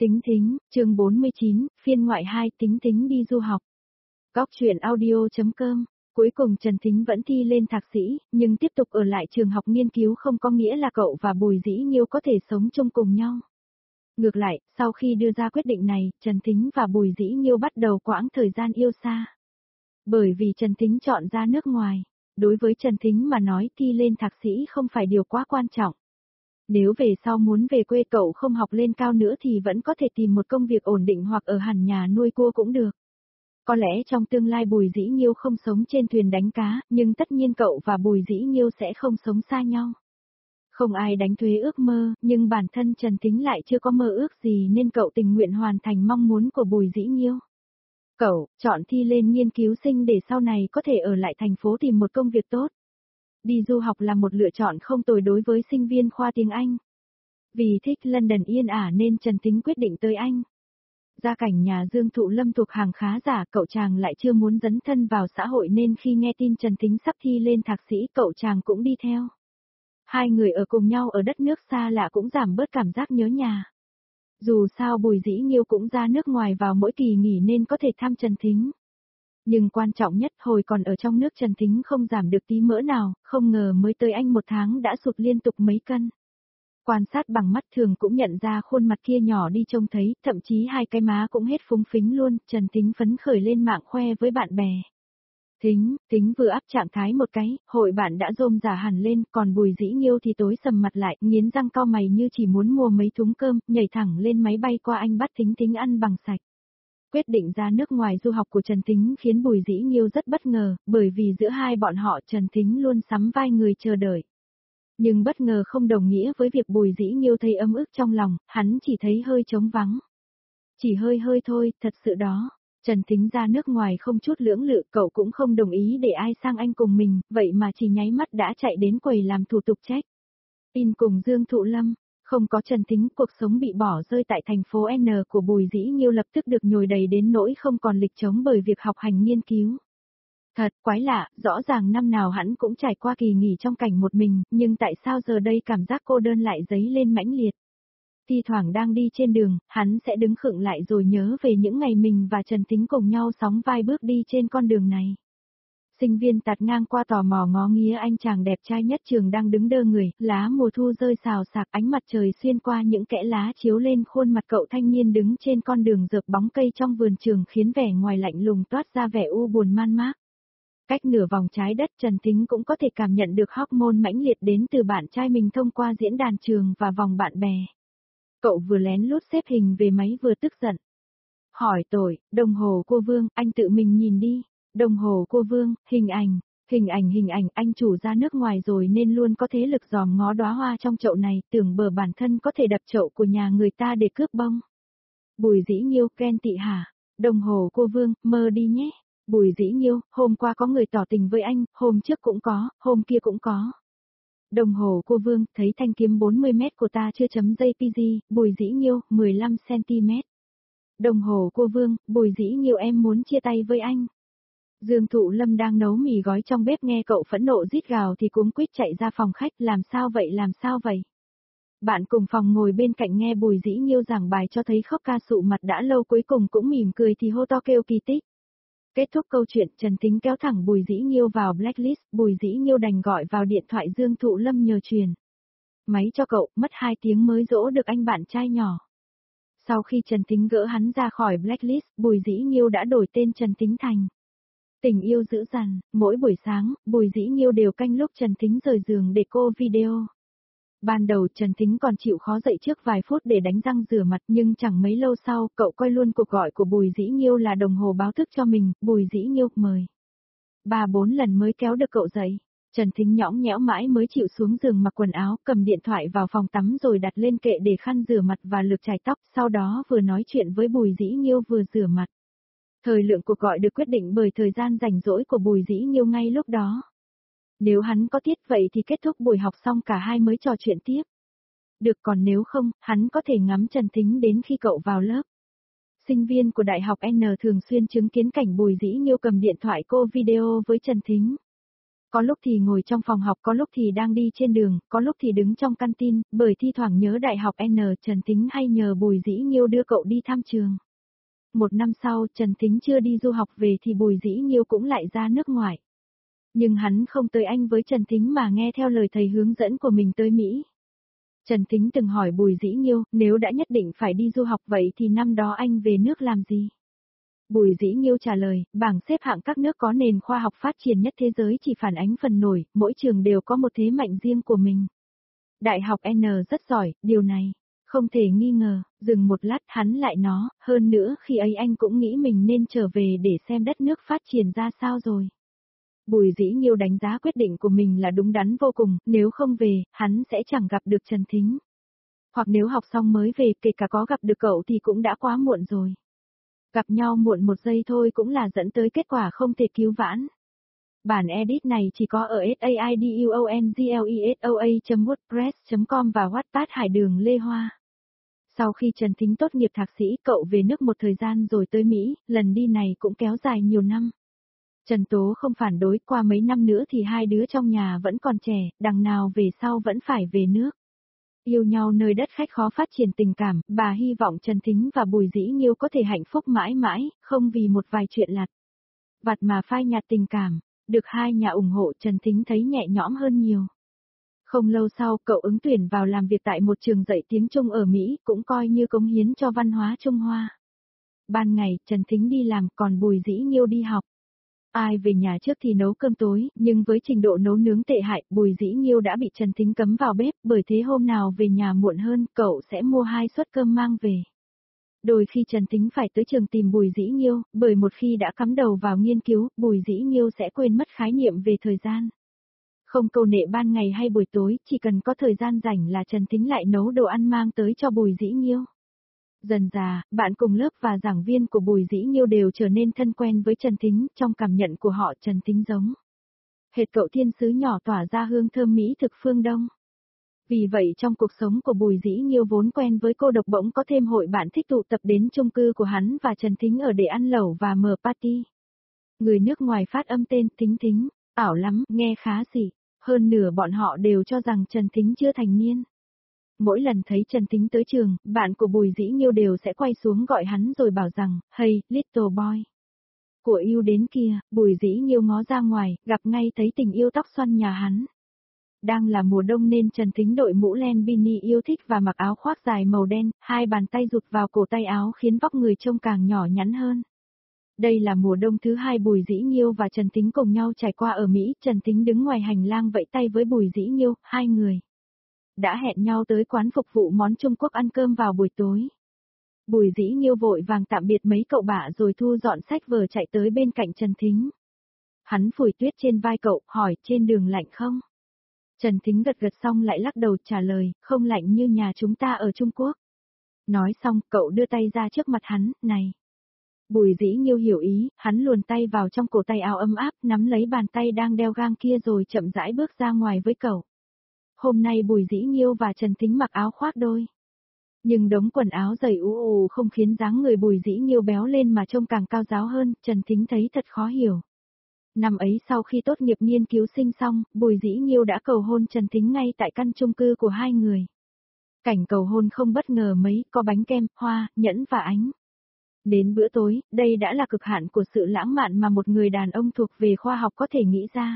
Tính Thính, chương 49, phiên ngoại 2, Tính Thính đi du học. Góc truyện audio.com. Cuối cùng Trần Thính vẫn thi lên thạc sĩ, nhưng tiếp tục ở lại trường học nghiên cứu không có nghĩa là cậu và Bùi Dĩ Nghiêu có thể sống chung cùng nhau. Ngược lại, sau khi đưa ra quyết định này, Trần Thính và Bùi Dĩ Nghiêu bắt đầu quãng thời gian yêu xa. Bởi vì Trần Thính chọn ra nước ngoài. Đối với Trần Thính mà nói thi lên thạc sĩ không phải điều quá quan trọng. Nếu về sau muốn về quê cậu không học lên cao nữa thì vẫn có thể tìm một công việc ổn định hoặc ở hẳn nhà nuôi cua cũng được. Có lẽ trong tương lai Bùi Dĩ Nghiêu không sống trên thuyền đánh cá, nhưng tất nhiên cậu và Bùi Dĩ Nghiêu sẽ không sống xa nhau. Không ai đánh thuế ước mơ, nhưng bản thân Trần Thính lại chưa có mơ ước gì nên cậu tình nguyện hoàn thành mong muốn của Bùi Dĩ Nghiêu. Cậu chọn thi lên nghiên cứu sinh để sau này có thể ở lại thành phố tìm một công việc tốt. Đi du học là một lựa chọn không tồi đối với sinh viên khoa tiếng Anh. Vì thích London yên ả nên Trần Thính quyết định tới Anh. Gia cảnh nhà Dương Thụ Lâm thuộc hàng khá giả, cậu chàng lại chưa muốn dấn thân vào xã hội nên khi nghe tin Trần Thính sắp thi lên thạc sĩ cậu chàng cũng đi theo. Hai người ở cùng nhau ở đất nước xa lạ cũng giảm bớt cảm giác nhớ nhà. Dù sao Bùi Dĩ Nghiêu cũng ra nước ngoài vào mỗi kỳ nghỉ nên có thể thăm Trần Thính. Nhưng quan trọng nhất hồi còn ở trong nước Trần Thính không giảm được tí mỡ nào, không ngờ mới tới Anh một tháng đã sụt liên tục mấy cân. Quan sát bằng mắt thường cũng nhận ra khuôn mặt kia nhỏ đi trông thấy, thậm chí hai cái má cũng hết phúng phính luôn, Trần Thính phấn khởi lên mạng khoe với bạn bè. Thính vừa áp trạng thái một cái, hội bạn đã rôm rả hẳn lên, còn Bùi Dĩ Nghiêu thì tối sầm mặt lại, nghiến răng cau mày như chỉ muốn mua mấy thúng cơm, nhảy thẳng lên máy bay qua Anh bắt Thính ăn bằng sạch. Quyết định ra nước ngoài du học của Trần Thính khiến Bùi Dĩ Nghiêu rất bất ngờ, bởi vì giữa hai bọn họ Trần Thính luôn sắm vai người chờ đợi. Nhưng bất ngờ không đồng nghĩa với việc Bùi Dĩ Nghiêu thấy ấm ức trong lòng, hắn chỉ thấy hơi trống vắng. Chỉ hơi thôi, thật sự đó. Trần Thính ra nước ngoài không chút lưỡng lự, cậu cũng không đồng ý để ai sang Anh cùng mình, vậy mà chỉ nháy mắt đã chạy đến quầy làm thủ tục check in cùng Dương Thụ Lâm. Không có Trần Thính, cuộc sống bị bỏ rơi tại thành phố N của Bùi Dĩ Nghiêu lập tức được nhồi đầy đến nỗi không còn lịch trống bởi việc học hành nghiên cứu. Thật quái lạ, rõ ràng năm nào hắn cũng trải qua kỳ nghỉ trong cảnh một mình, nhưng tại sao giờ đây cảm giác cô đơn lại dấy lên mãnh liệt. Thi thoảng đang đi trên đường, hắn sẽ đứng khựng lại rồi nhớ về những ngày mình và Trần Thính cùng nhau sóng vai bước đi trên con đường này. Sinh viên tạt ngang qua tò mò ngó nghía anh chàng đẹp trai nhất trường đang đứng đơ người, lá mùa thu rơi xào xạc, ánh mặt trời xuyên qua những kẽ lá chiếu lên khuôn mặt cậu thanh niên đứng trên con đường rợp bóng cây trong vườn trường khiến vẻ ngoài lạnh lùng toát ra vẻ u buồn man mác. Cách nửa vòng trái đất Trần Thính cũng có thể cảm nhận được hormone mãnh liệt đến từ bạn trai mình thông qua diễn đàn trường và vòng bạn bè. Cậu vừa lén lút xếp hình về máy vừa tức giận. Hỏi tội, đồng hồ cô Vương, anh tự mình nhìn đi. Đồng hồ cô Vương, hình ảnh, anh chủ ra nước ngoài rồi nên luôn có thế lực dòm ngó đóa hoa trong chậu này, tưởng bờ bản thân có thể đập chậu của nhà người ta để cướp bông. Bùi Dĩ Nghiêu, ghen tị hả? Đồng hồ cô Vương, mơ đi nhé. Bùi Dĩ Nghiêu, hôm qua có người tỏ tình với anh, hôm trước cũng có, hôm kia cũng có. Đồng hồ cô Vương, thấy thanh kiếm 40 mét của ta chưa chấm JPG, Bùi Dĩ Nghiêu, 15 cm. Đồng hồ cô Vương, Bùi Dĩ Nghiêu em muốn chia tay với anh. Dương Thụ Lâm đang nấu mì gói trong bếp nghe cậu phẫn nộ rít gào thì cuống quýt chạy ra phòng khách, làm sao vậy? Bạn cùng phòng ngồi bên cạnh nghe Bùi Dĩ Nghiêu giảng bài cho thấy khóc ca sụ mặt đã lâu cuối cùng cũng mỉm cười thì hô to kêu kỳ tích. Kết thúc câu chuyện, Trần Thính kéo thẳng Bùi Dĩ Nghiêu vào blacklist, Bùi Dĩ Nghiêu đành gọi vào điện thoại Dương Thụ Lâm nhờ truyền máy cho cậu, mất 2 tiếng mới dỗ được anh bạn trai nhỏ. Sau khi Trần Thính gỡ hắn ra khỏi blacklist, Bùi Dĩ Nghiêu đã đổi tên Trần Thính thành Tình Yêu Dữ Dằn. Mỗi buổi sáng, Bùi Dĩ Nghiêu đều canh lúc Trần Thính rời giường để cô video. Ban đầu Trần Thính còn chịu khó dậy trước vài phút để đánh răng rửa mặt nhưng chẳng mấy lâu sau cậu coi luôn cuộc gọi của Bùi Dĩ Nghiêu là đồng hồ báo thức cho mình, Bùi Dĩ Nghiêu mời. 3-4 lần mới kéo được cậu dậy. Trần Thính nhõng nhẽo mãi mới chịu xuống giường mặc quần áo, cầm điện thoại vào phòng tắm rồi đặt lên kệ để khăn rửa mặt và lược chải tóc, sau đó vừa nói chuyện với Bùi Dĩ Nghiêu vừa rửa mặt. Thời lượng cuộc gọi được quyết định bởi thời gian rảnh rỗi của Bùi Dĩ Nghiêu ngay lúc đó. Nếu hắn có tiết vậy thì kết thúc buổi học xong cả hai mới trò chuyện tiếp. Được, còn nếu không, hắn có thể ngắm Trần Thính đến khi cậu vào lớp. Sinh viên của Đại học N thường xuyên chứng kiến cảnh Bùi Dĩ Nghiêu cầm điện thoại cô video với Trần Thính. Có lúc thì ngồi trong phòng học, có lúc thì đang đi trên đường, có lúc thì đứng trong canteen, bởi thi thoảng nhớ đại học N, Trần Thính hay nhờ Bùi Dĩ Nghiêu đưa cậu đi thăm trường. Một năm sau, Trần Thính chưa đi du học về thì Bùi Dĩ Nghiêu cũng lại ra nước ngoài. Nhưng hắn không tới Anh với Trần Thính mà nghe theo lời thầy hướng dẫn của mình tới Mỹ. Trần Thính từng hỏi Bùi Dĩ Nghiêu, nếu đã nhất định phải đi du học vậy thì năm đó anh về nước làm gì? Bùi Dĩ Nghiêu trả lời, bảng xếp hạng các nước có nền khoa học phát triển nhất thế giới chỉ phản ánh phần nổi, mỗi trường đều có một thế mạnh riêng của mình. Đại học N rất giỏi, điều này, không thể nghi ngờ, dừng một lát hắn lại nói, hơn nữa khi ấy anh cũng nghĩ mình nên trở về để xem đất nước phát triển ra sao rồi. Bùi Dĩ Nghiêu đánh giá quyết định của mình là đúng đắn vô cùng, nếu không về, hắn sẽ chẳng gặp được Trần Thính. Hoặc nếu học xong mới về, kể cả có gặp được cậu thì cũng đã quá muộn rồi. Gặp nhau muộn một giây thôi cũng là dẫn tới kết quả không thể cứu vãn. Bản edit này chỉ có ở saidonglesOA.wordpress.com và Wattpad Hải Đường Lê Hoa. Sau khi Trần Thính tốt nghiệp thạc sĩ, cậu về nước một thời gian rồi tới Mỹ, lần đi này cũng kéo dài nhiều năm. Trần Tố không phản đối, qua mấy năm nữa thì hai đứa trong nhà vẫn còn trẻ, đằng nào về sau vẫn phải về nước. Yêu nhau nơi đất khách khó phát triển tình cảm, bà hy vọng Trần Thính và Bùi Dĩ Nghiêu có thể hạnh phúc mãi mãi, không vì một vài chuyện lặt vặt mà phai nhạt tình cảm. Được hai nhà ủng hộ, Trần Thính thấy nhẹ nhõm hơn nhiều. Không lâu sau, cậu ứng tuyển vào làm việc tại một trường dạy tiếng Trung ở Mỹ, cũng coi như cống hiến cho văn hóa Trung Hoa. Ban ngày, Trần Thính đi làm, còn Bùi Dĩ Nghiêu đi học. Ai về nhà trước thì nấu cơm tối, nhưng với trình độ nấu nướng tệ hại, Bùi Dĩ Nghiêu đã bị Trần Thính cấm vào bếp, bởi thế hôm nào về nhà muộn hơn, cậu sẽ mua 2 suất cơm mang về. Đôi khi Trần Thính phải tới trường tìm Bùi Dĩ Nghiêu, bởi một khi đã cắm đầu vào nghiên cứu, Bùi Dĩ Nghiêu sẽ quên mất khái niệm về thời gian. Không câu nệ ban ngày hay buổi tối, chỉ cần có thời gian rảnh là Trần Thính lại nấu đồ ăn mang tới cho Bùi Dĩ Nghiêu. Dần dà, bạn cùng lớp và giảng viên của Bùi Dĩ Nghiêu đều trở nên thân quen với Trần Thính, trong cảm nhận của họ Trần Thính giống hệt cậu thiên sứ nhỏ tỏa ra hương thơm mỹ thực phương Đông. Vì vậy trong cuộc sống của Bùi Dĩ Nghiêu vốn quen với cô độc bỗng có thêm hội bạn thích tụ tập đến chung cư của hắn và Trần Thính ở để ăn lẩu và mở party. Người nước ngoài phát âm tên Thính Thính, ảo lắm, nghe khá dị. Hơn nửa bọn họ đều cho rằng Trần Thính chưa thành niên. Mỗi lần thấy Trần Thính tới trường, bạn của Bùi Dĩ Nghiêu đều sẽ quay xuống gọi hắn rồi bảo rằng, hey, little boy. Của yêu đến kia, Bùi Dĩ Nghiêu ngó ra ngoài, gặp ngay thấy tình yêu tóc xoăn nhà hắn. Đang là mùa đông nên Trần Thính đội mũ len bini yêu thích và mặc áo khoác dài màu đen, hai bàn tay rụt vào cổ tay áo khiến vóc người trông càng nhỏ nhắn hơn. Đây là mùa đông thứ hai Bùi Dĩ Nghiêu và Trần Thính cùng nhau trải qua ở Mỹ, Trần Thính đứng ngoài hành lang vẫy tay với Bùi Dĩ Nghiêu, hai người đã hẹn nhau tới quán phục vụ món Trung Quốc ăn cơm vào buổi tối. Bùi Dĩ Nghiêu vội vàng tạm biệt mấy cậu bạ rồi thu dọn sách vở chạy tới bên cạnh Trần Thính. Hắn phủi tuyết trên vai cậu, hỏi trên đường lạnh không? Trần Thính gật gật xong lại lắc đầu trả lời, không lạnh như nhà chúng ta ở Trung Quốc. Nói xong, cậu đưa tay ra trước mặt hắn, này. Bùi Dĩ Nghiêu hiểu ý, hắn luồn tay vào trong cổ tay áo ấm áp, nắm lấy bàn tay đang đeo gang kia rồi chậm rãi bước ra ngoài với cậu. Hôm nay Bùi Dĩ Nghiêu và Trần Thính mặc áo khoác đôi. Nhưng đống quần áo dày ù ù không khiến dáng người Bùi Dĩ Nghiêu béo lên mà trông càng cao ráo hơn, Trần Thính thấy thật khó hiểu. Năm ấy sau khi tốt nghiệp nghiên cứu sinh xong, Bùi Dĩ Nghiêu đã cầu hôn Trần Thính ngay tại căn chung cư của hai người. Cảnh cầu hôn không bất ngờ mấy, có bánh kem, hoa, nhẫn và ánh. Đến bữa tối, đây đã là cực hạn của sự lãng mạn mà một người đàn ông thuộc về khoa học có thể nghĩ ra.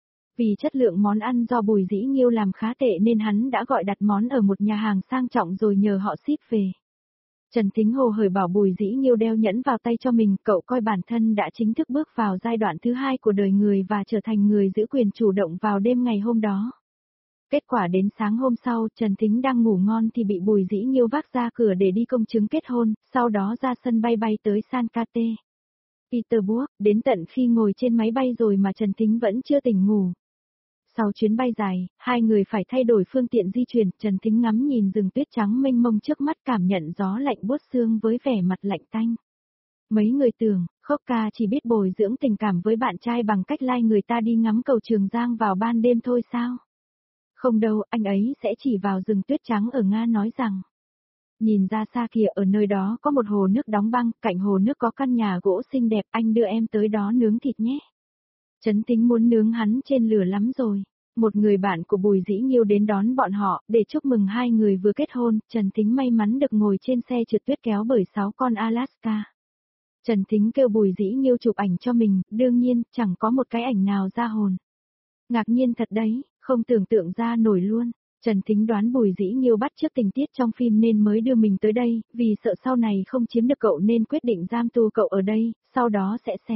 Vì chất lượng món ăn do Bùi Dĩ Nghiêu làm khá tệ nên hắn đã gọi đặt món ở một nhà hàng sang trọng rồi nhờ họ ship về. Trần Thính hồ hởi bảo Bùi Dĩ Nghiêu đeo nhẫn vào tay cho mình, cậu coi bản thân đã chính thức bước vào giai đoạn thứ hai của đời người và trở thành người giữ quyền chủ động vào đêm ngày hôm đó. Kết quả đến sáng hôm sau, Trần Thính đang ngủ ngon thì bị Bùi Dĩ Nghiêu vác ra cửa để đi công chứng kết hôn, sau đó ra sân bay bay tới San Cate Petersburg, đến tận khi ngồi trên máy bay rồi mà Trần Thính vẫn chưa tỉnh ngủ. Sau chuyến bay dài, hai người phải thay đổi phương tiện di chuyển, Trần Thính ngắm nhìn rừng tuyết trắng mênh mông trước mắt cảm nhận gió lạnh buốt xương với vẻ mặt lạnh tanh. Mấy người tưởng, Khốc Ca chỉ biết bồi dưỡng tình cảm với bạn trai bằng cách lai người ta đi ngắm cầu Trường Giang vào ban đêm thôi sao? Không đâu, anh ấy sẽ chỉ vào rừng tuyết trắng ở Nga nói rằng. Nhìn ra xa kìa, ở nơi đó có một hồ nước đóng băng, cạnh hồ nước có căn nhà gỗ xinh đẹp, anh đưa em tới đó nướng thịt nhé. Trấn Tính muốn nướng hắn trên lửa lắm rồi. Một người bạn của Bùi Dĩ Nghiêu đến đón bọn họ, để chúc mừng hai người vừa kết hôn, Trần Tính may mắn được ngồi trên xe trượt tuyết kéo bởi 6 con Alaska. Trần Tính kêu Bùi Dĩ Nghiêu chụp ảnh cho mình, đương nhiên, chẳng có một cái ảnh nào ra hồn. Ngạc nhiên thật đấy, không tưởng tượng ra nổi luôn. Trần Tính đoán Bùi Dĩ Nghiêu bắt chước tình tiết trong phim nên mới đưa mình tới đây, vì sợ sau này không chiếm được cậu nên quyết định giam tu cậu ở đây, sau đó sẽ xé.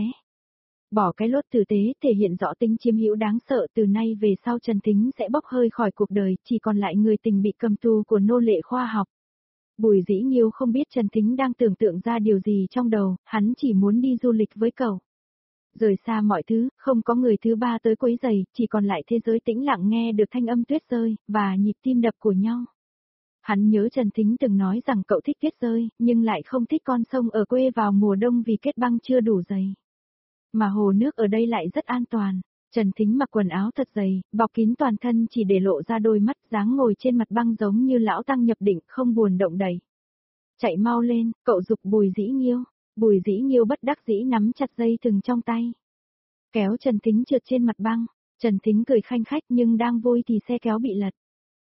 Bỏ cái lốt tử tế thể hiện rõ tính chiếm hữu đáng sợ, từ nay về sau Trần Tính sẽ bốc hơi khỏi cuộc đời, chỉ còn lại người tình bị cầm tù của nô lệ khoa học. Bùi Dĩ Nghiêu không biết Trần Tính đang tưởng tượng ra điều gì trong đầu, hắn chỉ muốn đi du lịch với cậu. Rời xa mọi thứ, không có người thứ ba tới quấy rầy, chỉ còn lại thế giới tĩnh lặng nghe được thanh âm tuyết rơi, và nhịp tim đập của nhau. Hắn nhớ Trần Tính từng nói rằng cậu thích tuyết rơi, nhưng lại không thích con sông ở quê vào mùa đông vì kết băng chưa đủ dày. Mà hồ nước ở đây lại rất an toàn. Trần Thính mặc quần áo thật dày, bọc kín toàn thân chỉ để lộ ra đôi mắt, dáng ngồi trên mặt băng giống như lão tăng nhập định, không buồn động đậy. Chạy mau lên, cậu giục Bùi Dĩ Nghiêu. Bùi Dĩ Nghiêu bất đắc dĩ nắm chặt dây thừng trong tay. Kéo Trần Thính trượt trên mặt băng. Trần Thính cười khanh khách nhưng đang vui thì xe kéo bị lật.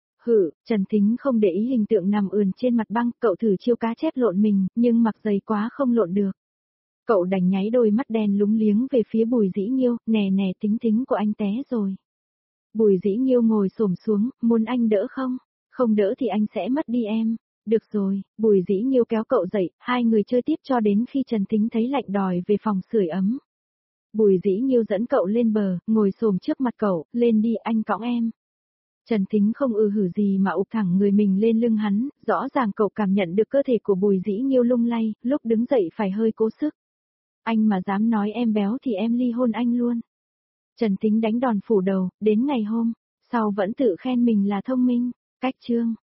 Trần Thính không để ý hình tượng nằm ườn trên mặt băng, cậu thử chiêu cá chép lộn mình, nhưng mặc dày quá không lộn được. Cậu đành nháy đôi mắt đen lúng liếng về phía Bùi Dĩ Nghiêu, nè nè Tính Tính của anh té rồi. Bùi Dĩ Nghiêu ngồi xổm xuống, muốn anh đỡ không? Không đỡ thì anh sẽ mất đi em. Được rồi, Bùi Dĩ Nghiêu kéo cậu dậy, hai người chơi tiếp cho đến khi Trần Thính thấy lạnh đòi về phòng sưởi ấm. Bùi Dĩ Nghiêu dẫn cậu lên bờ, ngồi xổm trước mặt cậu, lên đi anh cõng em. Trần Thính không hử gì mà ụp thẳng người mình lên lưng hắn, rõ ràng cậu cảm nhận được cơ thể của Bùi Dĩ Nghiêu lung lay, lúc đứng dậy phải hơi cố sức. Anh mà dám nói em béo thì em ly hôn anh luôn. Trần Thính đánh đòn phủ đầu, đến ngày hôm sau vẫn tự khen mình là thông minh. Cách chương